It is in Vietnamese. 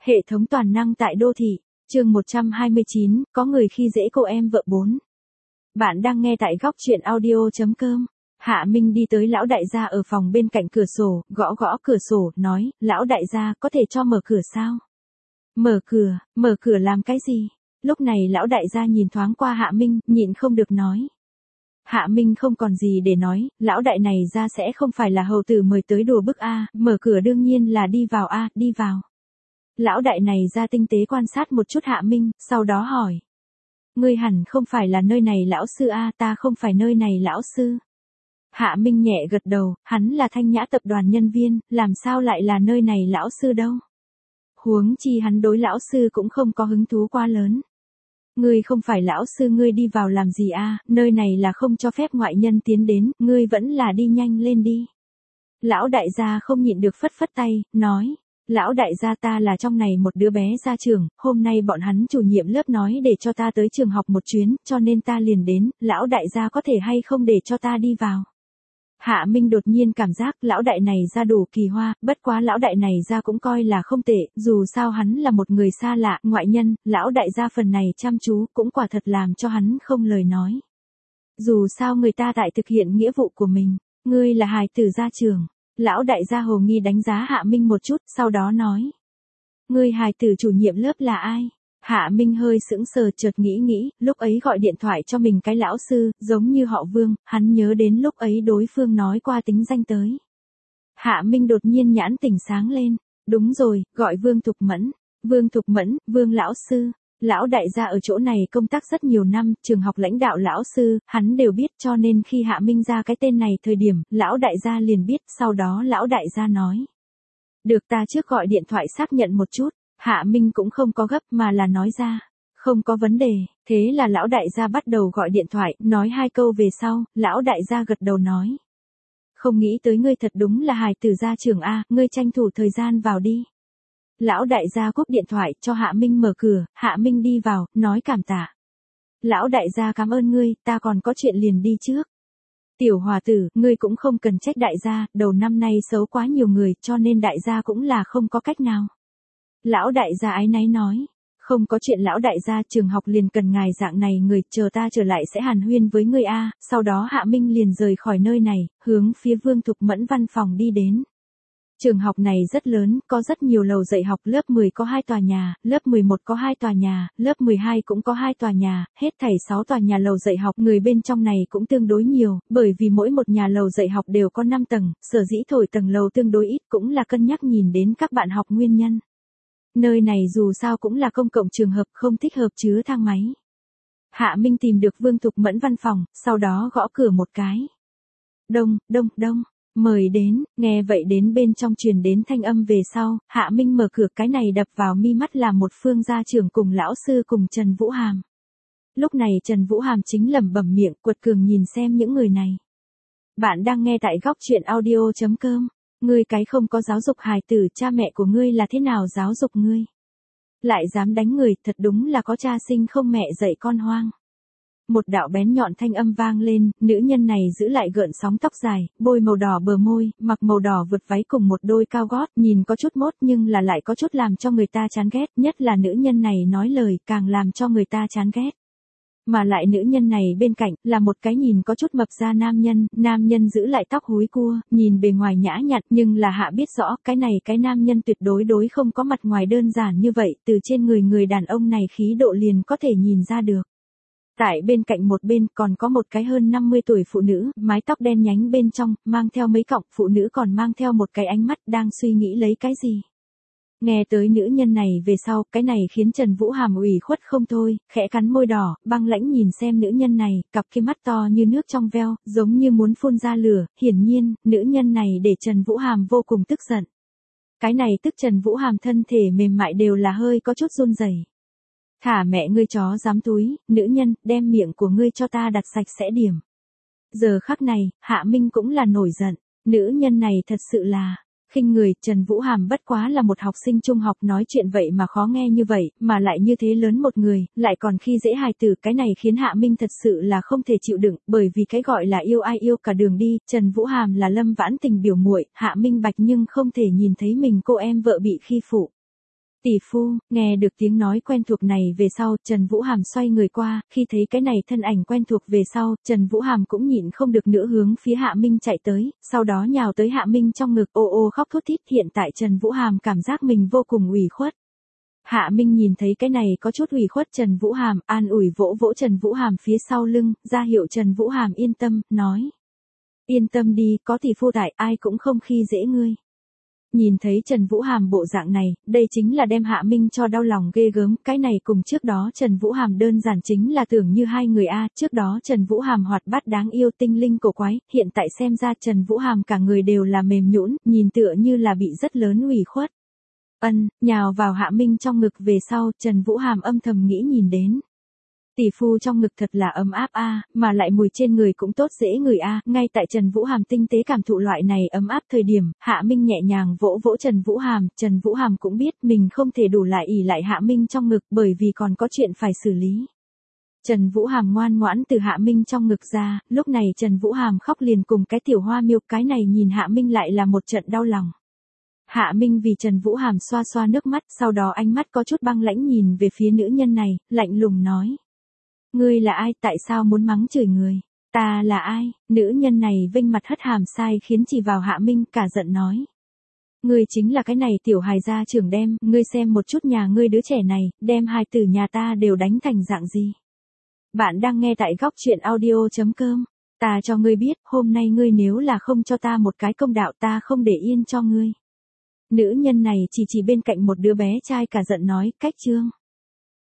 Hệ thống toàn năng tại đô thị, chương 129, có người khi dễ cô em vợ 4. Bạn đang nghe tại góc truyện audio.com. Hạ Minh đi tới lão đại gia ở phòng bên cạnh cửa sổ, gõ gõ cửa sổ, nói, lão đại gia có thể cho mở cửa sao? Mở cửa làm cái gì? Lúc này lão đại gia nhìn thoáng qua Hạ Minh, nhịn không được nói. Hạ Minh không còn gì để nói, lão đại này ra sẽ không phải là hầu tử mời tới đùa bức a, mở cửa đương nhiên là đi vào a, đi vào. Lão đại này ra tinh tế quan sát một chút Hạ Minh, sau đó hỏi. Ngươi hẳn không phải là nơi này lão sư a, ta không phải nơi này lão sư. Hạ Minh nhẹ gật đầu, hắn là Thanh Nhã tập đoàn nhân viên, làm sao lại là nơi này lão sư đâu. Huống chi hắn đối lão sư cũng không có hứng thú quá lớn. Ngươi không phải lão sư, ngươi đi vào làm gì a, nơi này là không cho phép ngoại nhân tiến đến, ngươi vẫn là đi nhanh lên đi. Lão đại gia không nhịn được phất phất tay, nói. Lão đại gia ta là trong này một đứa bé ra trường, hôm nay bọn hắn chủ nhiệm lớp nói để cho ta tới trường học một chuyến, cho nên ta liền đến, lão đại gia có thể hay không để cho ta đi vào. Hạ Minh đột nhiên cảm giác lão đại này ra đủ kỳ hoa, bất quá lão đại này ra cũng coi là không tệ, dù sao hắn là một người xa lạ, ngoại nhân, lão đại gia phần này chăm chú cũng quả thật làm cho hắn không lời nói. Dù sao người ta tại thực hiện nghĩa vụ của mình, ngươi là hài tử ra trường. Lão đại gia hồ nghi đánh giá Hạ Minh một chút, sau đó nói. Ngươi hài tử chủ nhiệm lớp là ai? Hạ Minh hơi sững sờ, chợt nghĩ, lúc ấy gọi điện thoại cho mình cái lão sư, giống như họ Vương, hắn nhớ đến lúc ấy đối phương nói qua tính danh tới. Hạ Minh đột nhiên nhãn tỉnh sáng lên, đúng rồi, gọi Vương Thục Mẫn. Vương Thục Mẫn, Vương lão sư. Lão đại gia ở chỗ này công tác rất nhiều năm, trường học lãnh đạo lão sư, hắn đều biết, cho nên khi Hạ Minh ra cái tên này thời điểm, lão đại gia liền biết, sau đó lão đại gia nói. Được, ta trước gọi điện thoại xác nhận một chút. Hạ Minh cũng không có gấp mà là nói ra. Không có vấn đề, thế là lão đại gia bắt đầu gọi điện thoại, nói 2 câu về sau, lão đại gia gật đầu nói. Không nghĩ tới ngươi thật đúng là hài tử gia trường A, ngươi tranh thủ thời gian vào đi. Lão đại gia cúp điện thoại cho Hạ Minh mở cửa, Hạ Minh đi vào, nói cảm tạ. Lão đại gia cảm ơn ngươi, ta còn có chuyện liền đi trước. Tiểu hòa tử, ngươi cũng không cần trách đại gia, đầu năm nay xấu quá nhiều người, cho nên đại gia cũng là không có cách nào. Lão đại gia áy náy nói. Không có chuyện lão đại gia, trường học liền cần ngài dạng này người, chờ ta trở lại sẽ hàn huyên với ngươi a. Sau đó Hạ Minh liền rời khỏi nơi này, hướng phía Vương Thục Mẫn văn phòng đi đến. Trường học này rất lớn, có rất nhiều lầu dạy học, lớp 10 có 2 tòa nhà, lớp 11 có 2 tòa nhà, lớp 12 cũng có 2 tòa nhà, hết thảy 6 tòa nhà lầu dạy học, người bên trong này cũng tương đối nhiều, bởi vì mỗi một nhà lầu dạy học đều có 5 tầng, sở dĩ thổi tầng lầu tương đối ít cũng là cân nhắc nhìn đến các bạn học nguyên nhân. Nơi này dù sao cũng là công cộng trường hợp, không thích hợp chứa thang máy. Hạ Minh tìm được Vương Thục Mẫn văn phòng, sau đó gõ cửa một cái. Đông. Mời đến, nghe vậy đến bên trong truyền đến thanh âm về sau, Hạ Minh mở cửa, cái này đập vào mi mắt là một Phương gia trưởng cùng lão sư cùng Trần Vũ Hàm. Lúc này Trần Vũ Hàm chính lẩm bẩm miệng, quật cường nhìn xem những người này. Bạn đang nghe tại góc truyện audio.com. Ngươi cái không có giáo dục hài tử, cha mẹ của ngươi là thế nào giáo dục ngươi? Lại dám đánh người, thật đúng là có cha sinh không mẹ dạy con hoang. Một đạo bén nhọn thanh âm vang lên, nữ nhân này giữ lại gợn sóng tóc dài, bôi màu đỏ bờ môi, mặc màu đỏ vượt váy cùng một đôi cao gót, nhìn có chút mốt nhưng là lại có chút làm cho người ta chán ghét, nhất là nữ nhân này nói lời càng làm cho người ta chán ghét. Mà lại nữ nhân này bên cạnh là một cái nhìn có chút mập ra nam nhân giữ lại tóc húi cua, nhìn bề ngoài nhã nhặn, nhưng là Hạ biết rõ cái nam nhân tuyệt đối không có mặt ngoài đơn giản như vậy, từ trên người đàn ông này khí độ liền có thể nhìn ra được. Tại bên cạnh một bên còn có một cái hơn 50 tuổi phụ nữ, mái tóc đen nhánh bên trong, mang theo mấy cọng, phụ nữ còn mang theo một cái ánh mắt đang suy nghĩ lấy cái gì. Nghe tới nữ nhân này về sau, cái này khiến Trần Vũ Hàm ủy khuất không thôi, khẽ cắn môi đỏ, băng lãnh nhìn xem nữ nhân này, cặp kia mắt to như nước trong veo, giống như muốn phun ra lửa, hiển nhiên, nữ nhân này để Trần Vũ Hàm vô cùng tức giận. Cái này tức Trần Vũ Hàm thân thể mềm mại đều là hơi có chút run rẩy. Thả mẹ ngươi chó dám túi, nữ nhân, đem miệng của ngươi cho ta đặt sạch sẽ điểm. Giờ khắc này, Hạ Minh cũng là nổi giận, nữ nhân này thật sự là khinh người. Trần Vũ Hàm bất quá là một học sinh trung học, nói chuyện vậy mà khó nghe như vậy, mà lại như thế lớn một người, lại còn khi dễ hài tử, cái này khiến Hạ Minh thật sự là không thể chịu đựng, bởi vì cái gọi là yêu ai yêu cả đường đi, Trần Vũ Hàm là Lâm Vãn Tình biểu muội, Hạ Minh bạch nhưng không thể nhìn thấy mình cô em vợ bị khi phụ. Tỷ phu, nghe được tiếng nói quen thuộc này về sau, Trần Vũ Hàm xoay người qua, khi thấy cái này thân ảnh quen thuộc về sau, Trần Vũ Hàm cũng nhịn không được nữa hướng phía Hạ Minh chạy tới, sau đó nhào tới Hạ Minh trong ngực ô ô khóc thút thít. Hiện tại Trần Vũ Hàm cảm giác mình vô cùng ủy khuất. Hạ Minh nhìn thấy cái này có chút ủy khuất Trần Vũ Hàm, an ủi vỗ vỗ Trần Vũ Hàm phía sau lưng, ra hiệu Trần Vũ Hàm yên tâm, nói. Yên tâm đi, có tỷ phu tại, ai cũng không khi dễ ngươi. Nhìn thấy Trần Vũ Hàm bộ dạng này, đây chính là đem Hạ Minh cho đau lòng ghê gớm, cái này cùng trước đó Trần Vũ Hàm đơn giản chính là tưởng như hai người trước đó Trần Vũ Hàm hoạt bát đáng yêu tinh linh cổ quái, hiện tại xem ra Trần Vũ Hàm cả người đều là mềm nhũn, nhìn tựa như là bị rất lớn ủy khuất. Nhào vào Hạ Minh trong ngực về sau, Trần Vũ Hàm âm thầm nghĩ nhìn đến. Tỷ phu trong ngực thật là ấm áp mà lại mùi trên người cũng tốt dễ ngửi ngay tại Trần Vũ Hàm tinh tế cảm thụ loại này ấm áp thời điểm, Hạ Minh nhẹ nhàng vỗ vỗ Trần Vũ Hàm cũng biết mình không thể đủ lại ỉ lại Hạ Minh trong ngực bởi vì còn có chuyện phải xử lý. Trần Vũ Hàm ngoan ngoãn từ Hạ Minh trong ngực ra, lúc này Trần Vũ Hàm khóc liền cùng cái tiểu hoa miêu, cái này nhìn Hạ Minh lại là một trận đau lòng. Hạ Minh vì Trần Vũ Hàm xoa xoa nước mắt, sau đó ánh mắt có chút băng lãnh nhìn về phía nữ nhân này, lạnh lùng nói. Ngươi là ai, tại sao muốn mắng chửi người? Ta là ai? Nữ nhân này vênh mặt hất hàm sai khiến chỉ vào Hạ Minh cả giận nói. Ngươi chính là cái này tiểu hài gia trưởng đem, ngươi xem một chút nhà ngươi đứa trẻ này, đem hài tử nhà ta đều đánh thành dạng gì. Bạn đang nghe tại góc truyện audio.com. Ta cho ngươi biết, hôm nay ngươi nếu là không cho ta một cái công đạo ta không để yên cho ngươi. Nữ nhân này chỉ bên cạnh một đứa bé trai cả giận nói, cách chương.